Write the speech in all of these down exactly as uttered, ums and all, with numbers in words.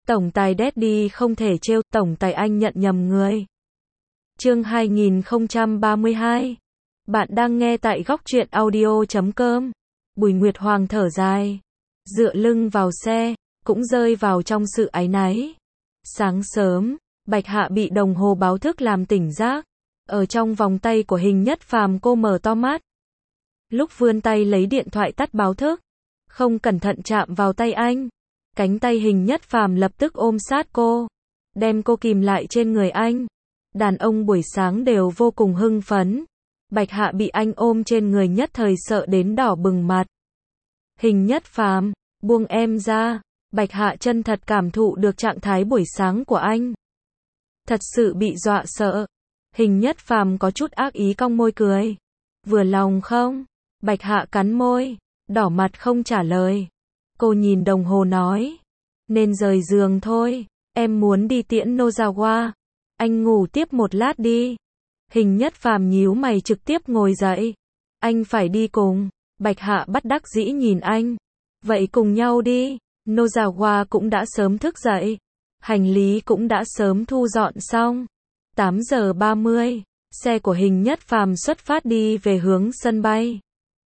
Tổng tài Daddy không thể trêu, tổng tài anh nhận nhầm người. Chương hai nghìn không trăm ba mươi hai. Bạn đang nghe tại góc truyện audio chấm com. Bùi Nguyệt Hoàng thở dài, dựa lưng vào xe, cũng rơi vào trong sự áy náy. Sáng sớm, Bạch Hạ bị đồng hồ báo thức làm tỉnh giấc. Ở trong vòng tay của Hình Nhất Phàm, cô mở to mắt. Lúc vươn tay lấy điện thoại tắt báo thức, không cẩn thận chạm vào tay anh. Cánh tay Hình Nhất Phàm lập tức ôm sát cô, đem cô kìm lại trên người anh. Đàn ông buổi sáng đều vô cùng hưng phấn. Bạch Hạ bị anh ôm trên người nhất thời sợ đến đỏ bừng mặt. Hình Nhất Phàm, buông em ra. Bạch Hạ chân thật cảm thụ được trạng thái buổi sáng của anh. Thật sự bị dọa sợ. Hình Nhất Phàm có chút ác ý cong môi cười. Vừa lòng không? Bạch Hạ cắn môi, đỏ mặt không trả lời. Cô nhìn đồng hồ nói, nên rời giường thôi, em muốn đi tiễn Nozawa. Anh ngủ tiếp một lát đi. Hình Nhất Phàm nhíu mày trực tiếp ngồi dậy. Anh phải đi cùng. Bạch Hạ bất đắc dĩ nhìn anh. Vậy cùng nhau đi. Nozawa cũng đã sớm thức dậy. Hành lý cũng đã sớm thu dọn xong. tám giờ ba mươi, xe của Hình Nhất Phàm xuất phát đi về hướng sân bay.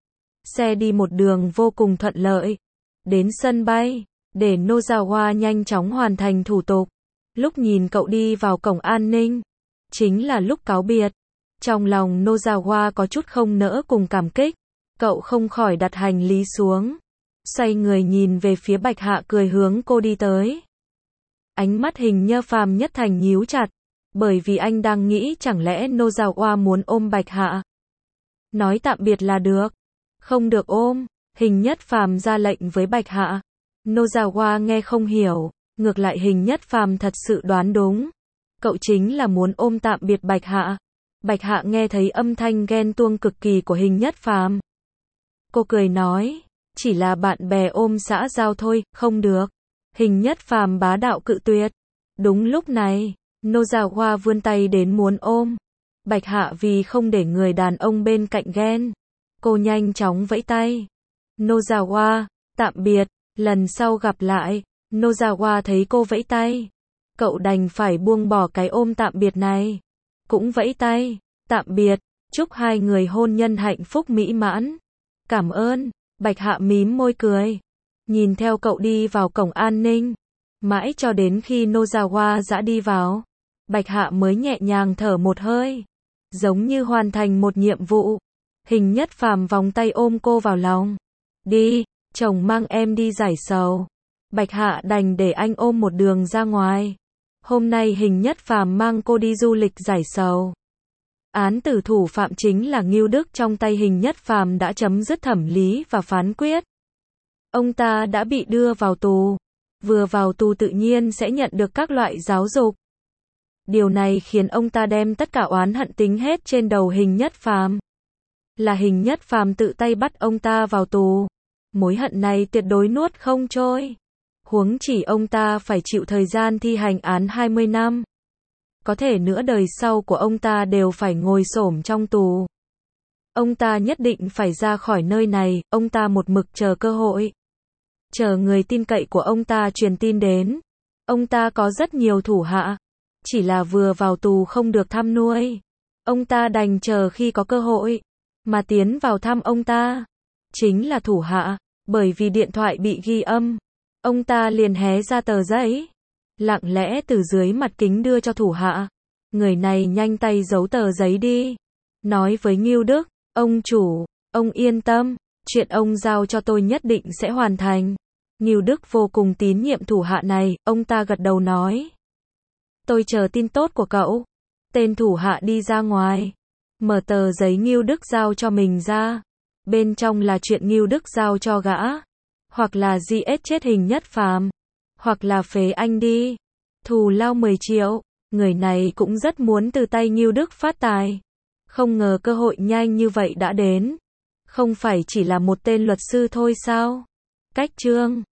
Xe đi một đường vô cùng thuận lợi. Đến sân bay, để Nozawa nhanh chóng hoàn thành thủ tục. Lúc nhìn cậu đi vào cổng an ninh, chính là lúc cáo biệt. Trong lòng Nozawa có chút không nỡ cùng cảm kích. Cậu không khỏi đặt hành lý xuống, xoay người nhìn về phía Bạch Hạ cười hướng cô đi tới. Ánh mắt Hình Nhất Phàm nhất thành nhíu chặt, bởi vì anh đang nghĩ chẳng lẽ Nozawa muốn ôm Bạch Hạ. Nói tạm biệt là được. Không được ôm. Hình Nhất Phàm ra lệnh với Bạch Hạ. Nozawa nghe không hiểu, ngược lại Hình Nhất Phàm thật sự đoán đúng. Cậu chính là muốn ôm tạm biệt Bạch Hạ. Bạch Hạ nghe thấy âm thanh ghen tuông cực kỳ của Hình Nhất Phàm. Cô cười nói, chỉ là bạn bè ôm xã giao thôi, không được. Hình Nhất Phàm bá đạo cự tuyệt. Đúng lúc này, Nozawa vươn tay đến muốn ôm. Bạch Hạ vì không để người đàn ông bên cạnh ghen, cô nhanh chóng vẫy tay. Nozawa, tạm biệt, lần sau gặp lại. Nozawa thấy cô vẫy tay, cậu đành phải buông bỏ cái ôm tạm biệt này. Cũng vẫy tay, tạm biệt, chúc hai người hôn nhân hạnh phúc mỹ mãn. Cảm ơn. Bạch Hạ mím môi cười, nhìn theo cậu đi vào cổng an ninh. Mãi cho đến khi Nozawa đã đi vào, Bạch Hạ mới nhẹ nhàng thở một hơi, giống như hoàn thành một nhiệm vụ. Hình Nhất Phàm vòng tay ôm cô vào lòng. Đi, chồng mang em đi giải sầu. Bạch Hạ đành để anh ôm một đường ra ngoài. Hôm nay Hình Nhất Phàm mang cô đi du lịch giải sầu. Án tử thủ phạm chính là Ngưu Đức trong tay Hình Nhất Phàm đã chấm dứt thẩm lý và phán quyết. Ông ta đã bị đưa vào tù. Vừa vào tù tự nhiên sẽ nhận được các loại giáo dục. Điều này khiến ông ta đem tất cả oán hận tính hết trên đầu Hình Nhất Phàm. Là Hình Nhất Phàm tự tay bắt ông ta vào tù. Mối hận này tuyệt đối nuốt không trôi. Huống chỉ ông ta phải chịu thời gian thi hành án hai mươi năm. Có thể nửa đời sau của ông ta đều phải ngồi xổm trong tù. Ông ta nhất định phải ra khỏi nơi này, ông ta một mực chờ cơ hội. Chờ người tin cậy của ông ta truyền tin đến. Ông ta có rất nhiều thủ hạ, chỉ là vừa vào tù không được thăm nuôi. Ông ta đành chờ khi có cơ hội mà tiến vào thăm ông ta. Chính là thủ hạ, bởi vì điện thoại bị ghi âm, ông ta liền hé ra tờ giấy, lặng lẽ từ dưới mặt kính đưa cho thủ hạ. Người này nhanh tay giấu tờ giấy đi, nói với Ngưu Đức, ông chủ, ông yên tâm, chuyện ông giao cho tôi nhất định sẽ hoàn thành. Ngưu Đức vô cùng tín nhiệm thủ hạ này, ông ta gật đầu nói, tôi chờ tin tốt của cậu. Tên thủ hạ đi ra ngoài, mở tờ giấy Ngưu Đức giao cho mình ra. Bên trong là chuyện Ngưu Đức giao cho gã, hoặc là giết chết Hình Nhất Phàm, hoặc là phế anh đi, thù lao mười triệu. Người này cũng rất muốn từ tay Ngưu Đức phát tài. Không ngờ cơ hội nhanh như vậy đã đến. Không phải chỉ là một tên luật sư thôi sao? Cách chương